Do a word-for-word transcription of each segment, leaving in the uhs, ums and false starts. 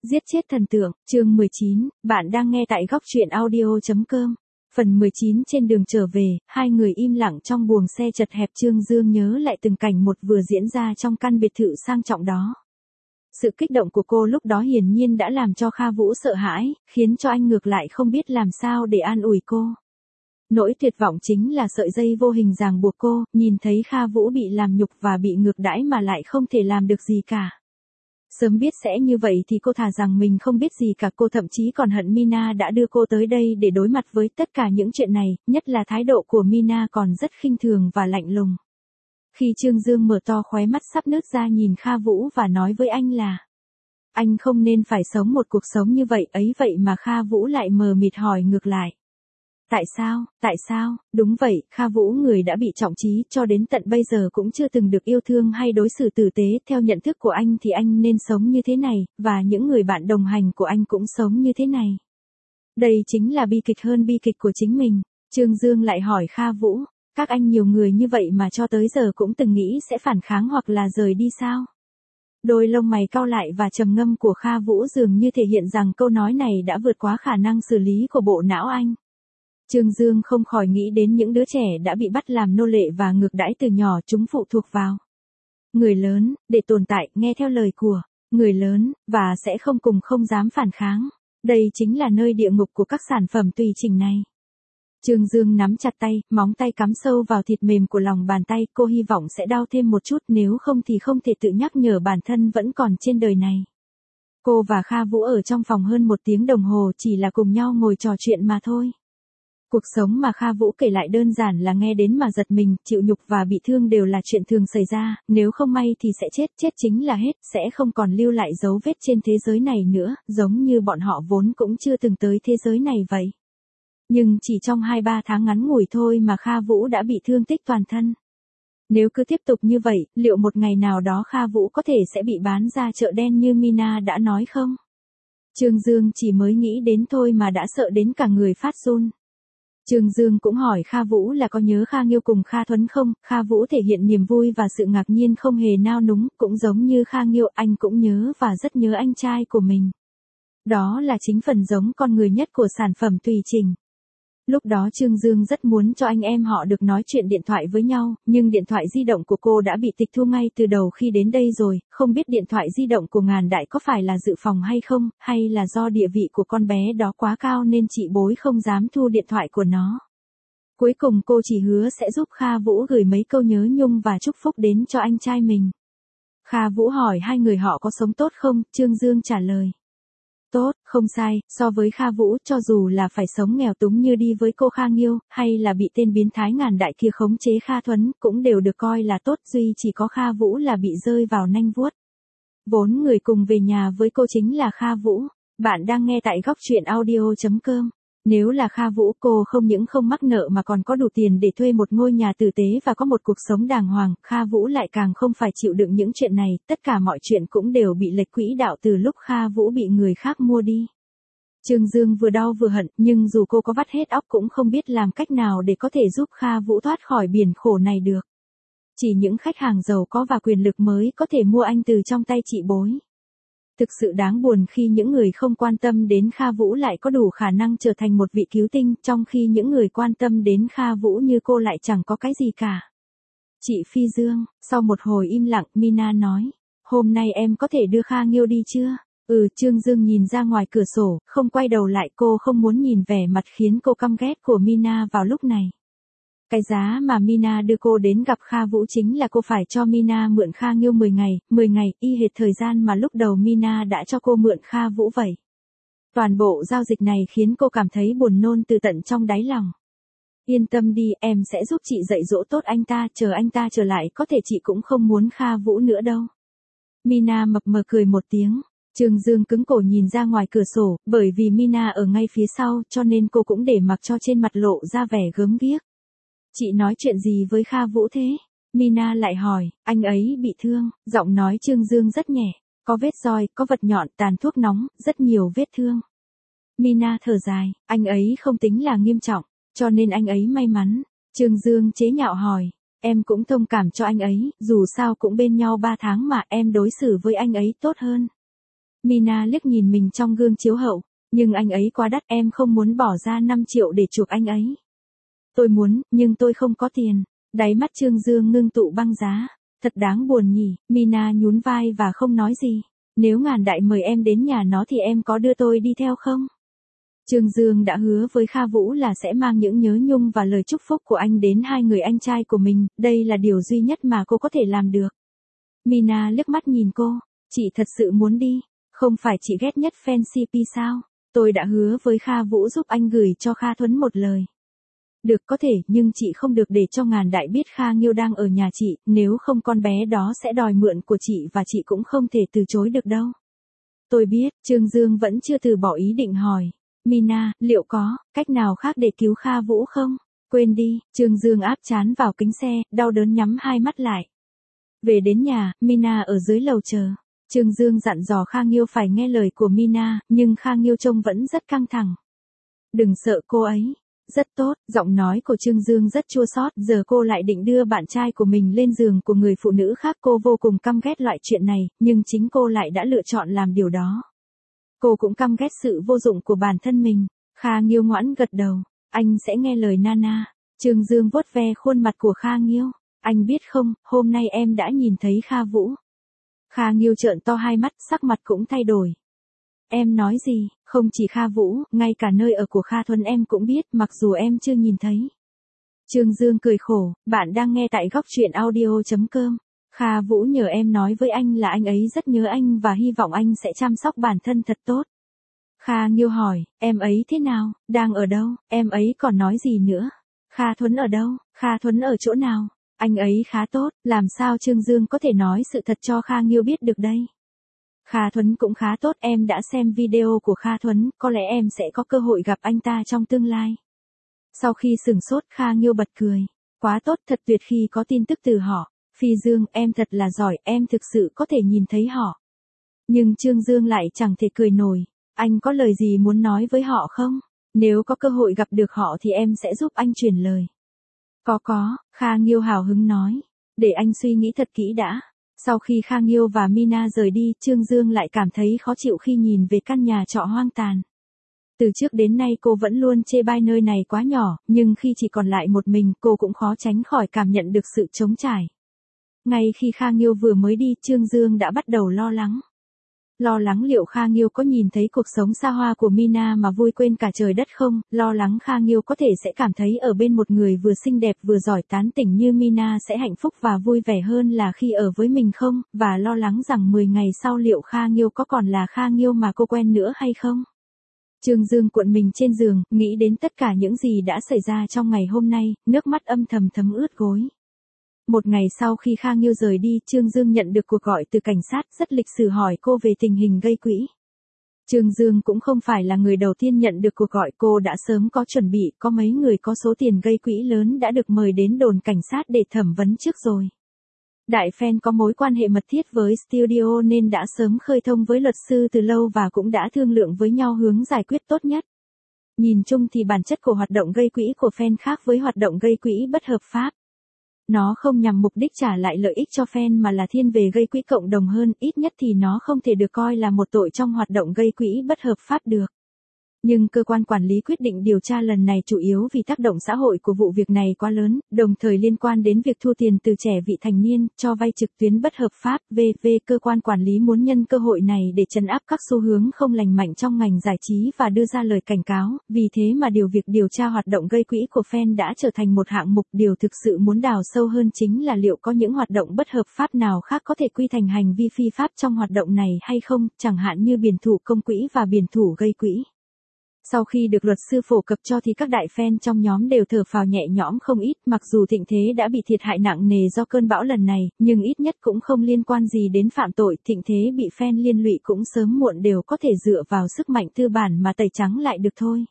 Giết chết thần tượng, chương mười chín, bạn đang nghe tại góc truyện audio chấm com. Phần mười chín trên đường trở về, hai người im lặng trong buồng xe chật hẹp. Trương Dương nhớ lại từng cảnh một vừa diễn ra trong căn biệt thự sang trọng đó. Sự kích động của cô lúc đó hiển nhiên đã làm cho Kha Vũ sợ hãi, khiến cho anh ngược lại không biết làm sao để an ủi cô. Nỗi tuyệt vọng chính là sợi dây vô hình ràng buộc cô, nhìn thấy Kha Vũ bị làm nhục và bị ngược đãi mà lại không thể làm được gì cả. Sớm biết sẽ như vậy thì cô thà rằng mình không biết gì cả. Cô thậm chí còn hận Mina đã đưa cô tới đây để đối mặt với tất cả những chuyện này, nhất là thái độ của Mina còn rất khinh thường và lạnh lùng. Khi Trương Dương mở to khóe mắt sắp nứt ra nhìn Kha Vũ và nói với anh là anh không nên phải sống một cuộc sống như vậy ấy, vậy mà Kha Vũ lại mờ mịt hỏi ngược lại. Tại sao, tại sao, đúng vậy, Kha Vũ người đã bị trọng trí cho đến tận bây giờ cũng chưa từng được yêu thương hay đối xử tử tế. Theo nhận thức của anh thì anh nên sống như thế này, và những người bạn đồng hành của anh cũng sống như thế này. Đây chính là bi kịch hơn bi kịch của chính mình. Trương Dương lại hỏi Kha Vũ, các anh nhiều người như vậy mà cho tới giờ cũng từng nghĩ sẽ phản kháng hoặc là rời đi sao? Đôi lông mày cau lại và trầm ngâm của Kha Vũ dường như thể hiện rằng câu nói này đã vượt quá khả năng xử lý của bộ não anh. Trương Dương không khỏi nghĩ đến những đứa trẻ đã bị bắt làm nô lệ và ngược đãi từ nhỏ, chúng phụ thuộc vào người lớn, để tồn tại, nghe theo lời của người lớn, và sẽ không cùng không dám phản kháng. Đây chính là nơi địa ngục của các sản phẩm tùy chỉnh này. Trương Dương nắm chặt tay, móng tay cắm sâu vào thịt mềm của lòng bàn tay. Cô hy vọng sẽ đau thêm một chút, nếu không thì không thể tự nhắc nhở bản thân vẫn còn trên đời này. Cô và Kha Vũ ở trong phòng hơn một tiếng đồng hồ, chỉ là cùng nhau ngồi trò chuyện mà thôi. Cuộc sống mà Kha Vũ kể lại đơn giản là nghe đến mà giật mình, chịu nhục và bị thương đều là chuyện thường xảy ra, nếu không may thì sẽ chết, chết chính là hết, sẽ không còn lưu lại dấu vết trên thế giới này nữa, giống như bọn họ vốn cũng chưa từng tới thế giới này vậy. Nhưng chỉ trong hai ba tháng ngắn ngủi thôi mà Kha Vũ đã bị thương tích toàn thân. Nếu cứ tiếp tục như vậy, liệu một ngày nào đó Kha Vũ có thể sẽ bị bán ra chợ đen như Mina đã nói không? Trương Dương chỉ mới nghĩ đến thôi mà đã sợ đến cả người phát run. Trương Dương cũng hỏi Kha Vũ là có nhớ Kha Nghiêu cùng Kha Thuấn không. Kha Vũ thể hiện niềm vui và sự ngạc nhiên không hề nao núng, cũng giống như Kha Nghiêu, anh cũng nhớ và rất nhớ anh trai của mình. Đó là chính phần giống con người nhất của sản phẩm tùy chỉnh. Lúc đó Trương Dương rất muốn cho anh em họ được nói chuyện điện thoại với nhau, nhưng điện thoại di động của cô đã bị tịch thu ngay từ đầu khi đến đây rồi. Không biết điện thoại di động của Ngàn Đại có phải là dự phòng hay không, hay là do địa vị của con bé đó quá cao nên chị Bối không dám thu điện thoại của nó. Cuối cùng cô chỉ hứa sẽ giúp Kha Vũ gửi mấy câu nhớ nhung và chúc phúc đến cho anh trai mình. Kha Vũ hỏi hai người họ có sống tốt không, Trương Dương trả lời. Tốt, không sai, so với Kha Vũ, cho dù là phải sống nghèo túng như đi với cô Kha Nghiêu, hay là bị tên biến thái Ngàn Đại kia khống chế Kha Thuấn, cũng đều được coi là tốt, duy chỉ có Kha Vũ là bị rơi vào nanh vuốt. Vốn người cùng về nhà với cô chính là Kha Vũ. Bạn đang nghe tại góc truyện audio chấm com. Nếu là Kha Vũ, cô không những không mắc nợ mà còn có đủ tiền để thuê một ngôi nhà tử tế và có một cuộc sống đàng hoàng. Kha Vũ lại càng không phải chịu đựng những chuyện này, tất cả mọi chuyện cũng đều bị lệch quỹ đạo từ lúc Kha Vũ bị người khác mua đi. Trương Dương vừa đau vừa hận, nhưng dù cô có vắt hết óc cũng không biết làm cách nào để có thể giúp Kha Vũ thoát khỏi biển khổ này được. Chỉ những khách hàng giàu có và quyền lực mới có thể mua anh từ trong tay chị Bối. Thực sự đáng buồn khi những người không quan tâm đến Kha Vũ lại có đủ khả năng trở thành một vị cứu tinh, trong khi những người quan tâm đến Kha Vũ như cô lại chẳng có cái gì cả. Chị Phi Dương, sau một hồi im lặng, Mina nói, hôm nay em có thể đưa Kha Nghiêu đi chưa? Ừ, Trương Dương nhìn ra ngoài cửa sổ, không quay đầu lại, cô không muốn nhìn vẻ mặt khiến cô căm ghét của Mina vào lúc này. Cái giá mà Mina đưa cô đến gặp Kha Vũ chính là cô phải cho Mina mượn Kha Nghiêu mười ngày, mười ngày, y hệt thời gian mà lúc đầu Mina đã cho cô mượn Kha Vũ vậy. Toàn bộ giao dịch này khiến cô cảm thấy buồn nôn từ tận trong đáy lòng. Yên tâm đi, em sẽ giúp chị dạy dỗ tốt anh ta, chờ anh ta trở lại có thể chị cũng không muốn Kha Vũ nữa đâu. Mina mập mờ cười một tiếng. Trương Dương cứng cổ nhìn ra ngoài cửa sổ, bởi vì Mina ở ngay phía sau cho nên cô cũng để mặc cho trên mặt lộ ra vẻ gớm ghiếc. Chị nói chuyện gì với Kha Vũ thế? Mina lại hỏi, anh ấy bị thương, giọng nói Trương Dương rất nhẹ, có vết roi, có vật nhọn, tàn thuốc nóng, rất nhiều vết thương. Mina thở dài, anh ấy không tính là nghiêm trọng, cho nên anh ấy may mắn. Trương Dương chế nhạo hỏi, em cũng thông cảm cho anh ấy, dù sao cũng bên nhau ba tháng mà em đối xử với anh ấy tốt hơn. Mina liếc nhìn mình trong gương chiếu hậu, nhưng anh ấy quá đắt, em không muốn bỏ ra năm triệu để chụp anh ấy. Tôi muốn, nhưng tôi không có tiền. Đáy mắt Trương Dương ngưng tụ băng giá. Thật đáng buồn nhỉ. Mina nhún vai và không nói gì. Nếu Ngàn Đại mời em đến nhà nó thì em có đưa tôi đi theo không? Trương Dương đã hứa với Kha Vũ là sẽ mang những nhớ nhung và lời chúc phúc của anh đến hai người anh trai của mình, đây là điều duy nhất mà cô có thể làm được. Mina liếc mắt nhìn cô, chị thật sự muốn đi, không phải chị ghét nhất fan xê pê sao? Tôi đã hứa với Kha Vũ giúp anh gửi cho Kha Thuấn một lời. Được, có thể, nhưng chị không được để cho Ngàn Đại biết Kha Nghiêu đang ở nhà chị, nếu không con bé đó sẽ đòi mượn của chị và chị cũng không thể từ chối được đâu. Tôi biết, Trương Dương vẫn chưa từ bỏ ý định hỏi. Mina, liệu có cách nào khác để cứu Kha Vũ không? Quên đi, Trương Dương áp trán vào kính xe, đau đớn nhắm hai mắt lại. Về đến nhà, Mina ở dưới lầu chờ. Trương Dương dặn dò Kha Nghiêu phải nghe lời của Mina, nhưng Kha Nghiêu trông vẫn rất căng thẳng. Đừng sợ cô ấy. Rất tốt, giọng nói của Trương Dương rất chua xót, giờ cô lại định đưa bạn trai của mình lên giường của người phụ nữ khác, cô vô cùng căm ghét loại chuyện này, nhưng chính cô lại đã lựa chọn làm điều đó. Cô cũng căm ghét sự vô dụng của bản thân mình. Kha Nghiêu ngoãn gật đầu, anh sẽ nghe lời Nana. Trương Dương vuốt ve khuôn mặt của Kha Nghiêu, anh biết không, hôm nay em đã nhìn thấy Kha Vũ. Kha Nghiêu trợn to hai mắt, sắc mặt cũng thay đổi. Em nói gì, không chỉ Kha Vũ, ngay cả nơi ở của Kha Thuấn em cũng biết, mặc dù em chưa nhìn thấy. Trương Dương cười khổ, bạn đang nghe tại góc truyện audio chấm com. Kha Vũ nhờ em nói với anh là anh ấy rất nhớ anh và hy vọng anh sẽ chăm sóc bản thân thật tốt. Kha Nghiêu hỏi, em ấy thế nào, đang ở đâu, em ấy còn nói gì nữa? Kha Thuấn ở đâu, Kha Thuấn ở chỗ nào? Anh ấy khá tốt, làm sao Trương Dương có thể nói sự thật cho Kha Nghiêu biết được đây? Kha Thuấn cũng khá tốt, em đã xem video của Kha Thuấn, có lẽ em sẽ có cơ hội gặp anh ta trong tương lai. Sau khi sửng sốt, Kha Nghiêu bật cười. Quá tốt, thật tuyệt khi có tin tức từ họ. Phi Dương, em thật là giỏi, em thực sự có thể nhìn thấy họ. Nhưng Trương Dương lại chẳng thể cười nổi. Anh có lời gì muốn nói với họ không? Nếu có cơ hội gặp được họ thì em sẽ giúp anh truyền lời. Có có, Kha Nghiêu hào hứng nói. Để anh suy nghĩ thật kỹ đã. Sau khi Kha Nghiêu và Mina rời đi, Trương Dương lại cảm thấy khó chịu khi nhìn về căn nhà trọ hoang tàn. Từ trước đến nay cô vẫn luôn chê bai nơi này quá nhỏ, nhưng khi chỉ còn lại một mình, cô cũng khó tránh khỏi cảm nhận được sự trống trải. Ngay khi Kha Nghiêu vừa mới đi, Trương Dương đã bắt đầu lo lắng. Lo lắng liệu Kha Nghiêu có nhìn thấy cuộc sống xa hoa của Mina mà vui quên cả trời đất không, lo lắng Kha Nghiêu có thể sẽ cảm thấy ở bên một người vừa xinh đẹp vừa giỏi tán tỉnh như Mina sẽ hạnh phúc và vui vẻ hơn là khi ở với mình không, và lo lắng rằng mười ngày sau liệu Kha Nghiêu có còn là Kha Nghiêu mà cô quen nữa hay không. Trương Dương cuộn mình trên giường, nghĩ đến tất cả những gì đã xảy ra trong ngày hôm nay, nước mắt âm thầm thấm ướt gối. Một ngày sau khi Kha Nghiêu rời đi, Trương Dương nhận được cuộc gọi từ cảnh sát, rất lịch sự hỏi cô về tình hình gây quỹ. Trương Dương cũng không phải là người đầu tiên nhận được cuộc gọi, cô đã sớm có chuẩn bị, có mấy người có số tiền gây quỹ lớn đã được mời đến đồn cảnh sát để thẩm vấn trước rồi. Đại fan có mối quan hệ mật thiết với studio nên đã sớm khơi thông với luật sư từ lâu và cũng đã thương lượng với nhau hướng giải quyết tốt nhất. Nhìn chung thì bản chất của hoạt động gây quỹ của fan khác với hoạt động gây quỹ bất hợp pháp. Nó không nhằm mục đích trả lại lợi ích cho fan mà là thiên về gây quỹ cộng đồng hơn, ít nhất thì nó không thể được coi là một tội trong hoạt động gây quỹ bất hợp pháp được. Nhưng cơ quan quản lý quyết định điều tra lần này chủ yếu vì tác động xã hội của vụ việc này quá lớn, đồng thời liên quan đến việc thu tiền từ trẻ vị thành niên, cho vay trực tuyến bất hợp pháp, vân vân. Cơ quan quản lý muốn nhân cơ hội này để trấn áp các xu hướng không lành mạnh trong ngành giải trí và đưa ra lời cảnh cáo, vì thế mà điều việc điều tra hoạt động gây quỹ của fan đã trở thành một hạng mục. Điều thực sự muốn đào sâu hơn chính là liệu có những hoạt động bất hợp pháp nào khác có thể quy thành hành vi phi pháp trong hoạt động này hay không, chẳng hạn như biển thủ công quỹ và biển thủ gây quỹ. Sau khi được luật sư phổ cập cho thì các đại fan trong nhóm đều thở phào nhẹ nhõm không ít, mặc dù Thịnh Thế đã bị thiệt hại nặng nề do cơn bão lần này, nhưng ít nhất cũng không liên quan gì đến phạm tội, Thịnh Thế bị fan liên lụy cũng sớm muộn đều có thể dựa vào sức mạnh tư bản mà tẩy trắng lại được thôi.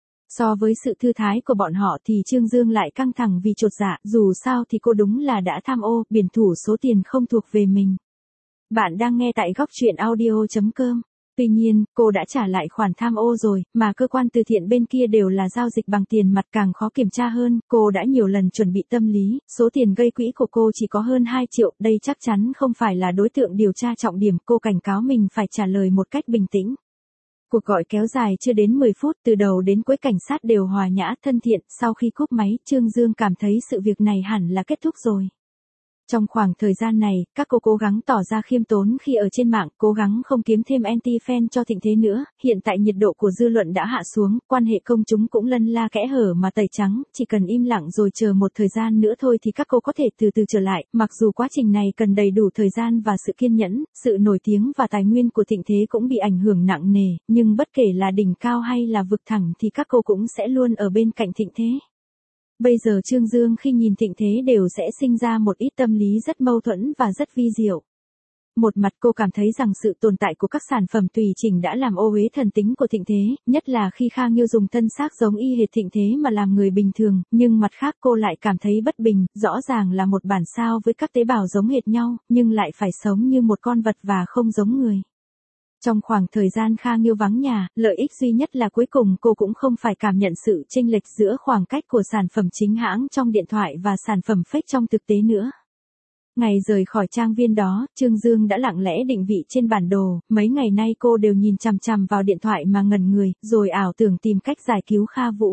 So với sự thư thái của bọn họ thì Trương Dương lại căng thẳng vì chột dạ, dù sao thì cô đúng là đã tham ô, biển thủ số tiền không thuộc về mình. Bạn đang nghe tại góc truyện audio chấm com. Tuy nhiên, cô đã trả lại khoản tham ô rồi, mà cơ quan từ thiện bên kia đều là giao dịch bằng tiền mặt càng khó kiểm tra hơn, cô đã nhiều lần chuẩn bị tâm lý, số tiền gây quỹ của cô chỉ có hơn hai triệu, đây chắc chắn không phải là đối tượng điều tra trọng điểm, cô cảnh cáo mình phải trả lời một cách bình tĩnh. Cuộc gọi kéo dài chưa đến mười phút, từ đầu đến cuối cảnh sát đều hòa nhã, thân thiện, sau khi cúp máy, Trương Dương cảm thấy sự việc này hẳn là kết thúc rồi. Trong khoảng thời gian này, các cô cố gắng tỏ ra khiêm tốn khi ở trên mạng, cố gắng không kiếm thêm anti-fan cho Thịnh Thế nữa, hiện tại nhiệt độ của dư luận đã hạ xuống, quan hệ công chúng cũng lân la kẽ hở mà tẩy trắng, chỉ cần im lặng rồi chờ một thời gian nữa thôi thì các cô có thể từ từ trở lại, mặc dù quá trình này cần đầy đủ thời gian và sự kiên nhẫn, sự nổi tiếng và tài nguyên của Thịnh Thế cũng bị ảnh hưởng nặng nề, nhưng bất kể là đỉnh cao hay là vực thẳm thì các cô cũng sẽ luôn ở bên cạnh Thịnh Thế. Bây giờ Trương Dương khi nhìn Thịnh Thế đều sẽ sinh ra một ít tâm lý rất mâu thuẫn và rất vi diệu. Một mặt cô cảm thấy rằng sự tồn tại của các sản phẩm tùy chỉnh đã làm ô uế thần tính của Thịnh Thế, nhất là khi Kha Nghiêu dùng thân xác giống y hệt Thịnh Thế mà làm người bình thường, nhưng mặt khác cô lại cảm thấy bất bình, rõ ràng là một bản sao với các tế bào giống hệt nhau, nhưng lại phải sống như một con vật và không giống người. Trong khoảng thời gian Kha Nghiêu vắng nhà, lợi ích duy nhất là cuối cùng cô cũng không phải cảm nhận sự chênh lệch giữa khoảng cách của sản phẩm chính hãng trong điện thoại và sản phẩm fake trong thực tế nữa. Ngày rời khỏi trang viên đó, Trương Dương đã lặng lẽ định vị trên bản đồ, mấy ngày nay cô đều nhìn chằm chằm vào điện thoại mà ngẩn người, rồi ảo tưởng tìm cách giải cứu Kha Vũ.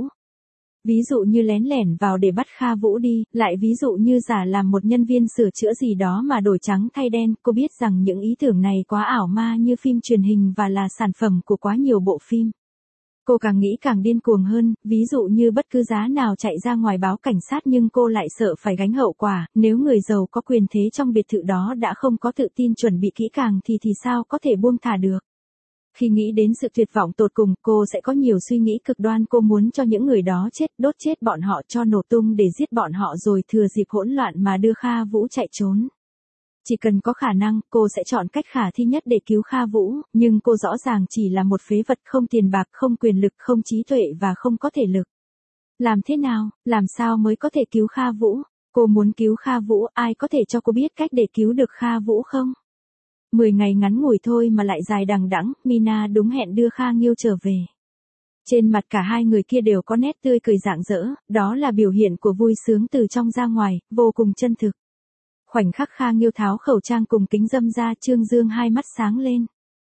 Ví dụ như lén lẻn vào để bắt Kha Vũ đi, lại ví dụ như giả làm một nhân viên sửa chữa gì đó mà đổi trắng thay đen, cô biết rằng những ý tưởng này quá ảo ma như phim truyền hình và là sản phẩm của quá nhiều bộ phim. Cô càng nghĩ càng điên cuồng hơn, ví dụ như bất cứ giá nào chạy ra ngoài báo cảnh sát nhưng cô lại sợ phải gánh hậu quả, nếu người giàu có quyền thế trong biệt thự đó đã không có tự tin chuẩn bị kỹ càng thì thì sao có thể buông thả được. Khi nghĩ đến sự tuyệt vọng tột cùng, cô sẽ có nhiều suy nghĩ cực đoan, cô muốn cho những người đó chết, đốt chết bọn họ cho nổ tung để giết bọn họ rồi thừa dịp hỗn loạn mà đưa Kha Vũ chạy trốn. Chỉ cần có khả năng, cô sẽ chọn cách khả thi nhất để cứu Kha Vũ, nhưng cô rõ ràng chỉ là một phế vật, không tiền bạc, không quyền lực, không trí tuệ và không có thể lực. Làm thế nào, làm sao mới có thể cứu Kha Vũ? Cô muốn cứu Kha Vũ, ai có thể cho cô biết cách để cứu được Kha Vũ không? Mười ngày ngắn ngủi thôi mà lại dài đằng đẵng, Mina đúng hẹn đưa Kha Nghiêu trở về. Trên mặt cả hai người kia đều có nét tươi cười rạng rỡ, đó là biểu hiện của vui sướng từ trong ra ngoài, vô cùng chân thực. Khoảnh khắc Kha Nghiêu tháo khẩu trang cùng kính râm ra, Trương Dương hai mắt sáng lên.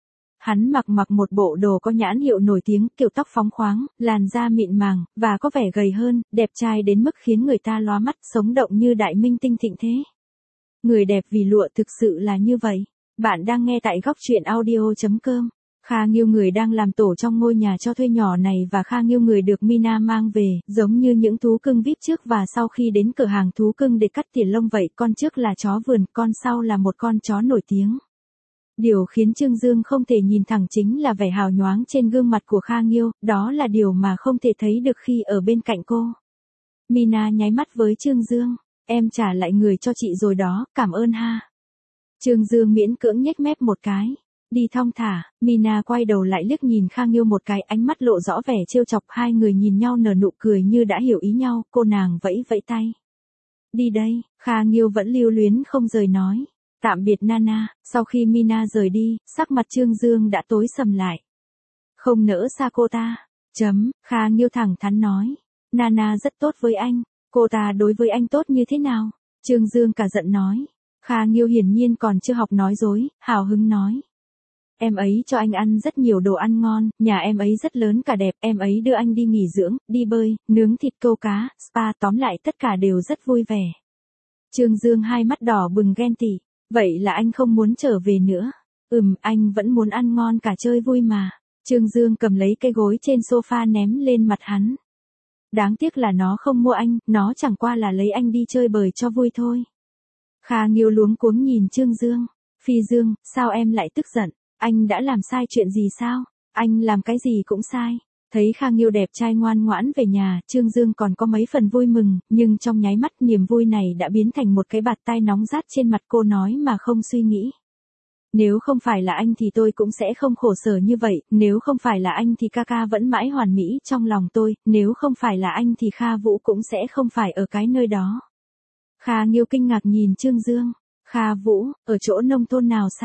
Hắn mặc mặc một bộ đồ có nhãn hiệu nổi tiếng, kiểu tóc phóng khoáng, làn da mịn màng, và có vẻ gầy hơn, đẹp trai đến mức khiến người ta lóa mắt, sống động như đại minh tinh Thịnh Thế. Người đẹp vì lụa thực sự là như vậy. Bạn đang nghe tại góc truyện audio chấm com. Kha Nghiêu người đang làm tổ trong ngôi nhà cho thuê nhỏ này và Kha Nghiêu người được Mina mang về, giống như những thú cưng vê i pê trước và sau khi đến cửa hàng thú cưng để cắt tỉa lông vậy, con trước là chó vườn, con sau là một con chó nổi tiếng. Điều khiến Trương Dương không thể nhìn thẳng chính là vẻ hào nhoáng trên gương mặt của Kha Nghiêu, đó là điều mà không thể thấy được khi ở bên cạnh cô. Mina nháy mắt với Trương Dương, em trả lại người cho chị rồi đó, cảm ơn ha. Trương Dương miễn cưỡng nhếch mép một cái. Đi thong thả, Mina quay đầu lại liếc nhìn Kha Nghiêu một cái, ánh mắt lộ rõ vẻ trêu chọc, hai người nhìn nhau nở nụ cười như đã hiểu ý nhau, cô nàng vẫy vẫy tay. Đi đây, Kha Nghiêu vẫn lưu luyến không rời nói. Tạm biệt Nana, sau khi Mina rời đi, sắc mặt Trương Dương đã tối sầm lại. Không nỡ xa cô ta. Chấm, Kha Nghiêu thẳng thắn nói. Nana rất tốt với anh, cô ta đối với anh tốt như thế nào? Trương Dương cả giận nói. Kha Nghiêu hiển nhiên còn chưa học nói dối, hào hứng nói. Em ấy cho anh ăn rất nhiều đồ ăn ngon, nhà em ấy rất lớn cả đẹp, em ấy đưa anh đi nghỉ dưỡng, đi bơi, nướng thịt câu cá, spa, tóm lại tất cả đều rất vui vẻ. Trương Dương hai mắt đỏ bừng ghen tị, vậy là anh không muốn trở về nữa. Ừm, anh vẫn muốn ăn ngon cả chơi vui mà. Trương Dương cầm lấy cái gối trên sofa ném lên mặt hắn. Đáng tiếc là nó không mua anh, nó chẳng qua là lấy anh đi chơi bời cho vui thôi. Kha Nghiêu luống cuống nhìn Trương Dương. Phi Dương, sao em lại tức giận? Anh đã làm sai chuyện gì sao? Anh làm cái gì cũng sai. Thấy Kha Nghiêu đẹp trai ngoan ngoãn về nhà, Trương Dương còn có mấy phần vui mừng, nhưng trong nháy mắt niềm vui này đã biến thành một cái bạt tai nóng rát trên mặt cô, nói mà không suy nghĩ. Nếu không phải là anh thì tôi cũng sẽ không khổ sở như vậy, nếu không phải là anh thì ca ca vẫn mãi hoàn mỹ trong lòng tôi, nếu không phải là anh thì Kha Vũ cũng sẽ không phải ở cái nơi đó. Kha Nghiêu kinh ngạc nhìn Trương Dương. Kha Vũ, ở chỗ nông thôn nào sao?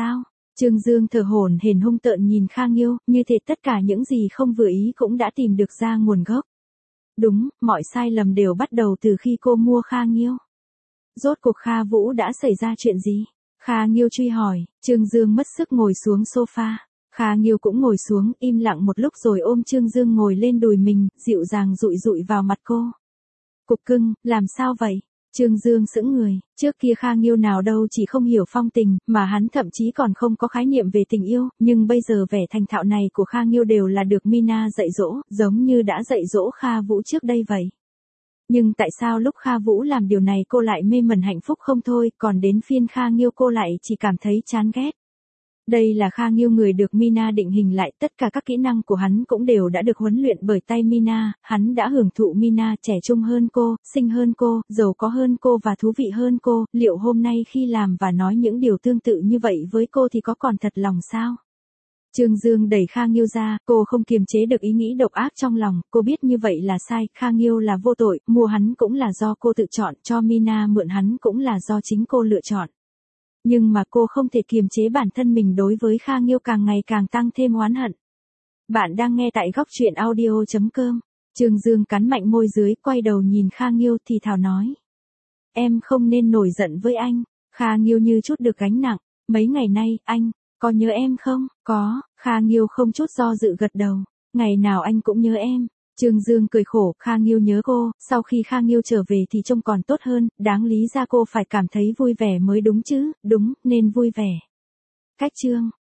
Trương Dương thở hổn hển hung tợn nhìn Kha Nghiêu, như thể tất cả những gì không vừa ý cũng đã tìm được ra nguồn gốc. Đúng, mọi sai lầm đều bắt đầu từ khi cô mua Kha Nghiêu. Rốt cuộc Kha Vũ đã xảy ra chuyện gì? Kha Nghiêu truy hỏi. Trương Dương mất sức ngồi xuống sofa. Kha Nghiêu cũng ngồi xuống, im lặng một lúc rồi ôm Trương Dương ngồi lên đùi mình, dịu dàng dụi dụi vào mặt cô. Cục cưng, làm sao vậy? Trương Dương sững người, trước kia Kha Nghiêu nào đâu chỉ không hiểu phong tình, mà hắn thậm chí còn không có khái niệm về tình yêu, nhưng bây giờ vẻ thành thạo này của Kha Nghiêu đều là được Mina dạy dỗ, giống như đã dạy dỗ Kha Vũ trước đây vậy. Nhưng tại sao lúc Kha Vũ làm điều này cô lại mê mẩn hạnh phúc không thôi, còn đến phiên Kha Nghiêu cô lại chỉ cảm thấy chán ghét. Đây là Kha Nghiêu người được Mina định hình lại, tất cả các kỹ năng của hắn cũng đều đã được huấn luyện bởi tay Mina, hắn đã hưởng thụ Mina trẻ trung hơn cô, xinh hơn cô, giàu có hơn cô và thú vị hơn cô, liệu hôm nay khi làm và nói những điều tương tự như vậy với cô thì có còn thật lòng sao? Trương Dương đẩy Kha Nghiêu ra, cô không kiềm chế được ý nghĩ độc ác trong lòng, cô biết như vậy là sai, Kha Nghiêu là vô tội, mua hắn cũng là do cô tự chọn, cho Mina mượn hắn cũng là do chính cô lựa chọn. Nhưng mà cô không thể kiềm chế bản thân mình đối với Kha Nghiêu càng ngày càng tăng thêm oán hận. Bạn đang nghe tại góc truyện audio chấm com. Trương Dương cắn mạnh môi dưới, quay đầu nhìn Kha Nghiêu thì thào nói. Em không nên nổi giận với anh. Kha Nghiêu như chút được gánh nặng. Mấy ngày nay, anh, có nhớ em không? Có, Kha Nghiêu không chút do dự gật đầu. Ngày nào anh cũng nhớ em. Trương Dương cười khổ, Kha Nghiêu nhớ cô, sau khi Kha Nghiêu trở về thì trông còn tốt hơn, đáng lý ra cô phải cảm thấy vui vẻ mới đúng chứ, đúng, nên vui vẻ. Cách chương